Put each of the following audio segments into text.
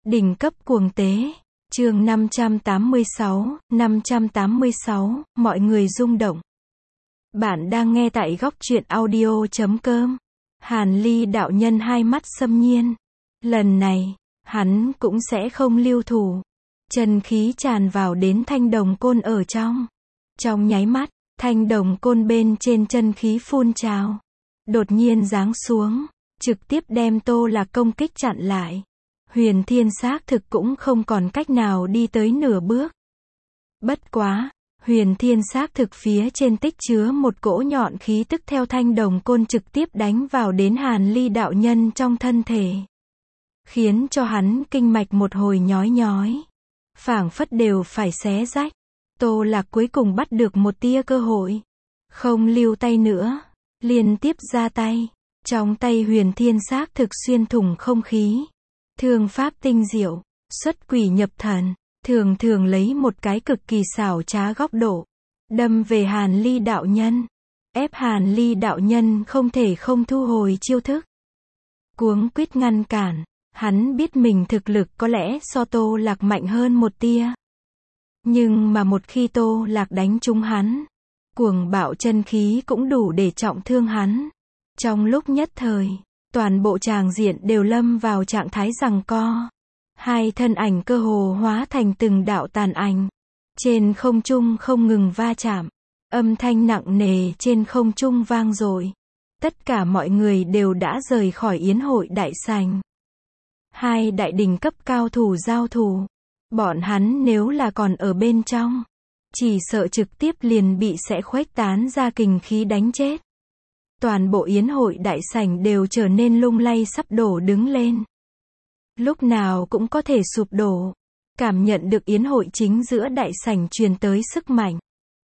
Đỉnh cấp cuồng tế. Chương 586, mọi người rung động. Bạn đang nghe tại góc truyện audio.com. Hàn Ly đạo nhân hai mắt xâm nhiên. Lần này, hắn cũng sẽ không lưu thủ. Chân khí tràn vào đến thanh đồng côn ở trong. Trong nháy mắt, thanh đồng côn bên trên chân khí phun trào. Đột nhiên giáng xuống, trực tiếp đem Tô Lạc công kích chặn lại. Huyền Thiên xác thực cũng không còn cách nào đi tới nửa bước. Bất quá, Huyền Thiên xác thực phía trên tích chứa một cỗ nhọn khí tức theo thanh đồng côn trực tiếp đánh vào đến Hàn Ly đạo nhân trong thân thể. Khiến cho hắn kinh mạch một hồi nhói nhói. Phảng phất đều phải xé rách. Tô Lạc cuối cùng bắt được một tia cơ hội. Không lưu tay nữa. Liên tiếp ra tay. Trong tay Huyền Thiên xác thực xuyên thủng không khí. Thương pháp tinh diệu, xuất quỷ nhập thần, thường lấy một cái cực kỳ xảo trá góc độ, đâm về Hàn Ly đạo nhân, ép Hàn Ly đạo nhân không thể không thu hồi chiêu thức. Cuống quýt ngăn cản, hắn biết mình thực lực có lẽ so Tô Lạc mạnh hơn một tia. Nhưng mà một khi Tô Lạc đánh trúng hắn, cuồng bạo chân khí cũng đủ để trọng thương hắn. Trong lúc nhất thời, toàn bộ tràng diện đều lâm vào trạng thái giằng co. Hai thân ảnh cơ hồ hóa thành từng đạo tàn ảnh. Trên không trung không ngừng va chạm. Âm thanh nặng nề trên không trung vang dội. Tất cả mọi người đều đã rời khỏi yến hội đại sảnh. Hai đại đỉnh cấp cao thủ giao thủ. Bọn hắn nếu là còn ở bên trong, chỉ sợ trực tiếp liền bị sẽ khuếch tán ra kình khí đánh chết. Toàn bộ yến hội đại sảnh đều trở nên lung lay sắp đổ đứng lên. Lúc nào cũng có thể sụp đổ. Cảm nhận được yến hội chính giữa đại sảnh truyền tới sức mạnh.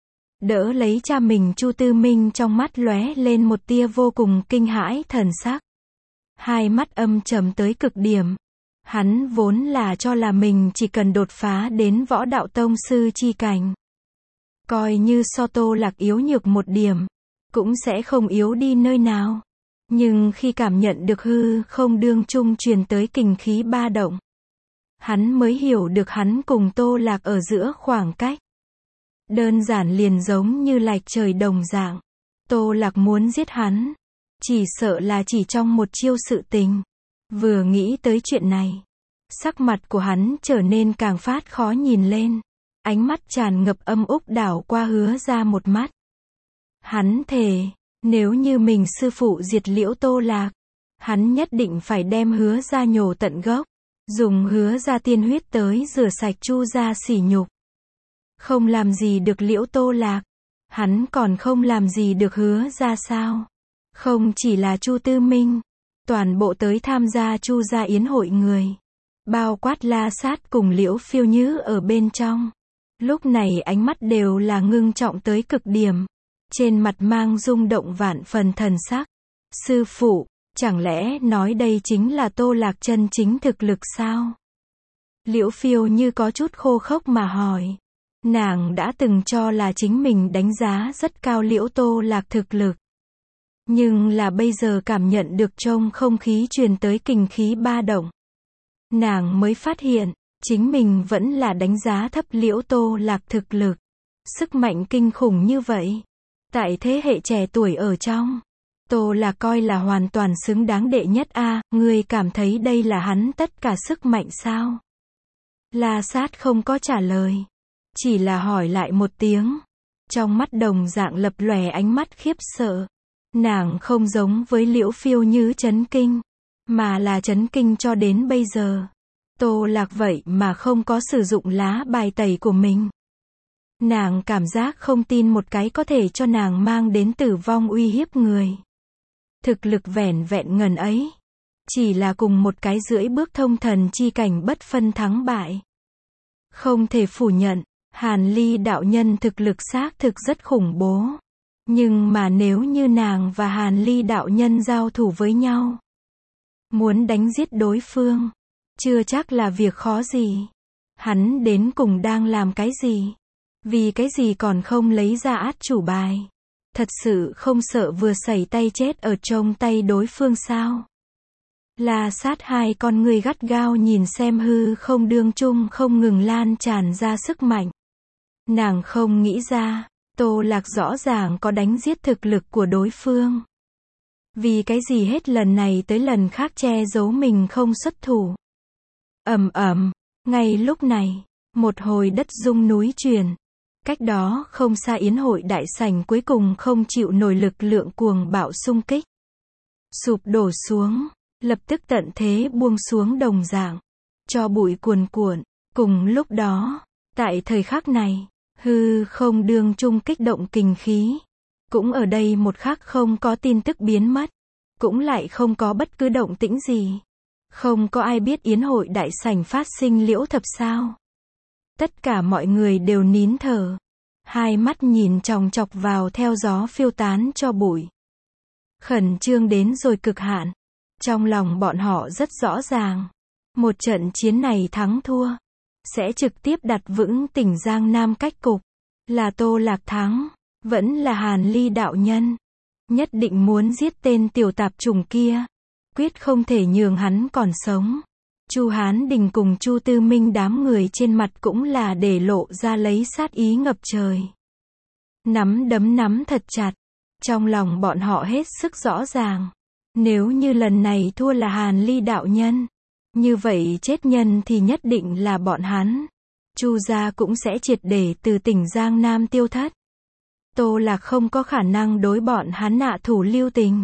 Đỡ lấy cha mình Chu Tư Minh trong mắt lóe lên một tia vô cùng kinh hãi thần sắc. Hai mắt âm trầm tới cực điểm. Hắn vốn là cho là mình chỉ cần đột phá đến võ đạo tông sư chi cảnh. Coi như so Tô Lạc yếu nhược một điểm. Cũng sẽ không yếu đi nơi nào. Nhưng khi cảm nhận được hư không đương trung truyền tới kình khí ba động, hắn mới hiểu được hắn cùng Tô Lạc ở giữa khoảng cách. Đơn giản liền giống như lệch trời đồng dạng. Tô Lạc muốn giết hắn, chỉ sợ là chỉ trong một chiêu sự tình. Vừa nghĩ tới chuyện này, sắc mặt của hắn trở nên càng phát khó nhìn lên. Ánh mắt tràn ngập âm úc đảo qua Hứa Ra một mắt. Hắn thề, nếu như mình sư phụ diệt Liễu Tô Lạc, hắn nhất định phải đem Hứa Ra nhổ tận gốc, dùng Hứa Ra tiên huyết tới rửa sạch Chu gia sỉ nhục. Không làm gì được Liễu Tô Lạc, hắn còn không làm gì được Hứa Ra sao? Không chỉ là Chu Tư Minh, toàn bộ tới tham gia Chu gia yến hội người, bao quát La Sát cùng Liễu Phiêu Nhứ ở bên trong, lúc này ánh mắt đều là ngưng trọng tới cực điểm. Trên mặt mang rung động vạn phần thần sắc. Sư phụ, chẳng lẽ nói đây chính là Tô Lạc chân chính thực lực sao? Liễu Phiêu Như có chút khô khốc mà hỏi. Nàng đã từng cho là chính mình đánh giá rất cao Liễu Tô Lạc thực lực. Nhưng là bây giờ cảm nhận được trong không khí truyền tới kình khí ba động. Nàng mới phát hiện, chính mình vẫn là đánh giá thấp Liễu Tô Lạc thực lực. Sức mạnh kinh khủng như vậy. Tại thế hệ trẻ tuổi ở trong, Tô Lạc coi là hoàn toàn xứng đáng đệ nhất a, ngươi cảm thấy đây là hắn tất cả sức mạnh sao? La Sát không có trả lời, chỉ là hỏi lại một tiếng. Trong mắt đồng dạng lập lòe ánh mắt khiếp sợ. Nàng không giống với Liễu Phiêu Như chấn kinh, mà là chấn kinh cho đến bây giờ. Tô Lạc vậy mà không có sử dụng lá bài tẩy của mình. Nàng cảm giác không tin một cái có thể cho nàng mang đến tử vong uy hiếp người. Thực lực vẻn vẹn ngần ấy. Chỉ là cùng một cái rưỡi bước thông thần chi cảnh bất phân thắng bại. Không thể phủ nhận, Hàn Ly đạo nhân thực lực xác thực rất khủng bố. Nhưng mà nếu như nàng và Hàn Ly đạo nhân giao thủ với nhau, muốn đánh giết đối phương, chưa chắc là việc khó gì. Hắn đến cùng đang làm cái gì? Vì cái gì còn không lấy ra át chủ bài? Thật sự không sợ vừa xảy tay chết ở trong tay đối phương sao? La Sát hai con ngươi gắt gao nhìn xem hư không đương trung không ngừng lan tràn ra sức mạnh. Nàng không nghĩ ra, Tô Lạc rõ ràng có đánh giết thực lực của đối phương. Vì cái gì hết lần này tới lần khác che giấu mình không xuất thủ. Ầm ầm, ngay lúc này, một hồi đất rung núi chuyển. Cách đó không xa yến hội đại sảnh cuối cùng không chịu nổi lực lượng cuồng bạo xung kích. Sụp đổ xuống, lập tức tận thế buông xuống đồng dạng. Cho bụi cuồn cuộn, cùng lúc đó, tại thời khắc này, hư không đương trung kích động kình khí. Cũng ở đây một khắc không có tin tức biến mất. Cũng lại không có bất cứ động tĩnh gì. Không có ai biết yến hội đại sảnh phát sinh liễu thập sao. Tất cả mọi người đều nín thở. Hai mắt nhìn chòng chọc vào theo gió phiêu tán cho bụi. Khẩn trương đến rồi cực hạn. Trong lòng bọn họ rất rõ ràng. Một trận chiến này thắng thua. Sẽ trực tiếp đặt vững tỉnh Giang Nam cách cục. Là Tô Lạc thắng. Vẫn là Hàn Ly đạo nhân. Nhất định muốn giết tên tiểu tạp chủng kia. Quyết không thể nhường hắn còn sống. Chu Hán Đình cùng Chu Tư Minh đám người trên mặt cũng là để lộ ra lấy sát ý ngập trời. Nắm đấm nắm thật chặt. Trong lòng bọn họ hết sức rõ ràng. Nếu như lần này thua là Hàn Ly đạo nhân. Như vậy chết nhân thì nhất định là bọn hắn. Chu gia cũng sẽ triệt để từ tỉnh Giang Nam tiêu thất. Tô Lạc không có khả năng đối bọn hắn hạ thủ lưu tình.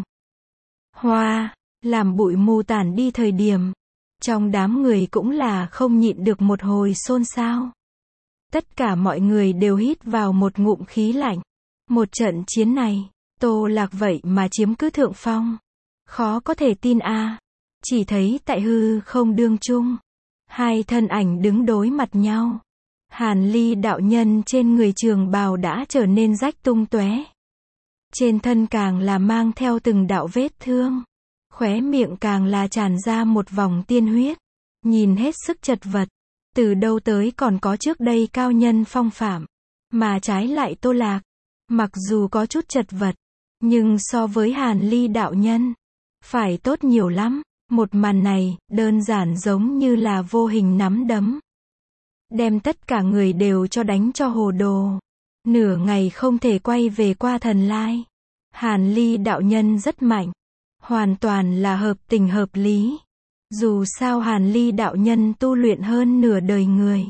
Hoa, làm bụi mù tản đi thời điểm. Trong đám người cũng là không nhịn được một hồi xôn xao. Tất cả mọi người đều hít vào một ngụm khí lạnh. Một trận chiến này, Tô Lạc vậy mà chiếm cứ thượng phong. Khó có thể tin a. Chỉ thấy tại hư không đương trung. Hai thân ảnh đứng đối mặt nhau. Hàn Ly đạo nhân trên người trường bào đã trở nên rách tung tóe. Trên thân càng là mang theo từng đạo vết thương. Khóe miệng càng là tràn ra một vòng tiên huyết. Nhìn hết sức chật vật. Từ đâu tới còn có trước đây cao nhân phong phạm. Mà trái lại Tô Lạc. Mặc dù có chút chật vật. Nhưng so với Hàn Ly đạo nhân. Phải tốt nhiều lắm. Một màn này, đơn giản giống như là vô hình nắm đấm. Đem tất cả người đều cho đánh cho hồ đồ. Nửa ngày không thể quay về qua thần lai. Hàn Ly đạo nhân rất mạnh. Hoàn toàn là hợp tình hợp lý. Dù sao Hàn Ly đạo nhân tu luyện hơn nửa đời người.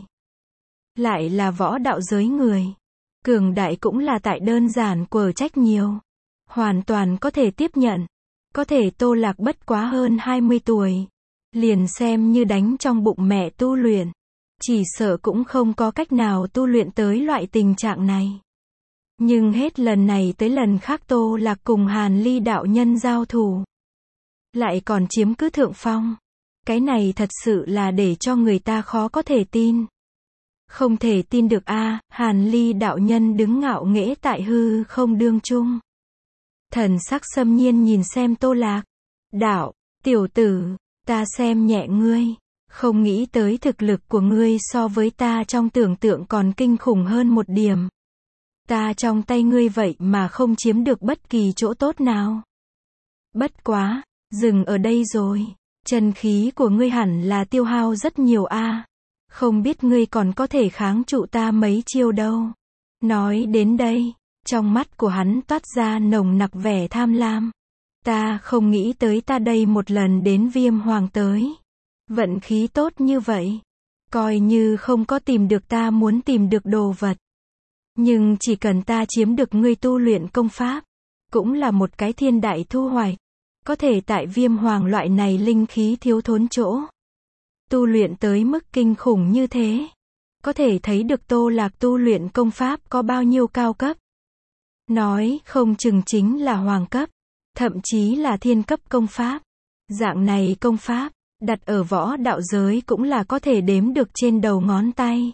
Lại là võ đạo giới người. Cường đại cũng là tại đơn giản quở trách nhiều. Hoàn toàn có thể tiếp nhận. Có thể Tô Lạc bất quá hơn 20 tuổi. Liền xem như đánh trong bụng mẹ tu luyện. Chỉ sợ cũng không có cách nào tu luyện tới loại tình trạng này. Nhưng hết lần này tới lần khác Tô Lạc cùng Hàn Ly đạo nhân giao thủ. Lại còn chiếm cứ thượng phong. Cái này thật sự là để cho người ta khó có thể tin. Không thể tin được a. Hàn Ly đạo nhân đứng ngạo nghễ tại hư không đương trung. Thần sắc xâm nhiên nhìn xem Tô Lạc. Đạo, tiểu tử, ta xem nhẹ ngươi. Không nghĩ tới thực lực của ngươi so với ta trong tưởng tượng còn kinh khủng hơn một điểm. Ta trong tay ngươi vậy mà không chiếm được bất kỳ chỗ tốt nào. Bất quá, dừng ở đây rồi. Chân khí của ngươi hẳn là tiêu hao rất nhiều a. Không biết ngươi còn có thể kháng trụ ta mấy chiêu đâu. Nói đến đây, trong mắt của hắn toát ra nồng nặc vẻ tham lam. Ta không nghĩ tới ta đây một lần đến Viêm Hoàng tới. Vận khí tốt như vậy. Coi như không có tìm được ta muốn tìm được đồ vật. Nhưng chỉ cần ta chiếm được ngươi tu luyện công pháp. Cũng là một cái thiên đại thu hoạch. Có thể tại Viêm Hoàng loại này linh khí thiếu thốn chỗ. Tu luyện tới mức kinh khủng như thế. Có thể thấy được Tô Lạc tu luyện công pháp có bao nhiêu cao cấp. Nói không chừng chính là hoàng cấp. Thậm chí là thiên cấp công pháp. Dạng này công pháp. Đặt ở võ đạo giới cũng là có thể đếm được trên đầu ngón tay.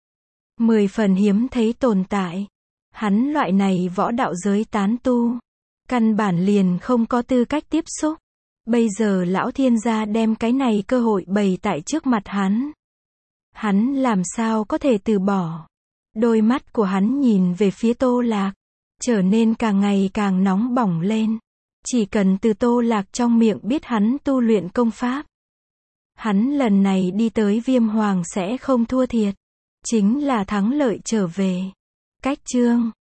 10 phần hiếm thấy tồn tại. Hắn loại này võ đạo giới tán tu. Căn bản liền không có tư cách tiếp xúc. Bây giờ lão thiên gia đem cái này cơ hội bày tại trước mặt hắn. Hắn làm sao có thể từ bỏ. Đôi mắt của hắn nhìn về phía Tô Lạc. Trở nên càng ngày càng nóng bỏng lên. Chỉ cần từ Tô Lạc trong miệng biết hắn tu luyện công pháp. Hắn lần này đi tới Viêm Hoàng sẽ không thua thiệt. Chính là thắng lợi trở về. Cách chương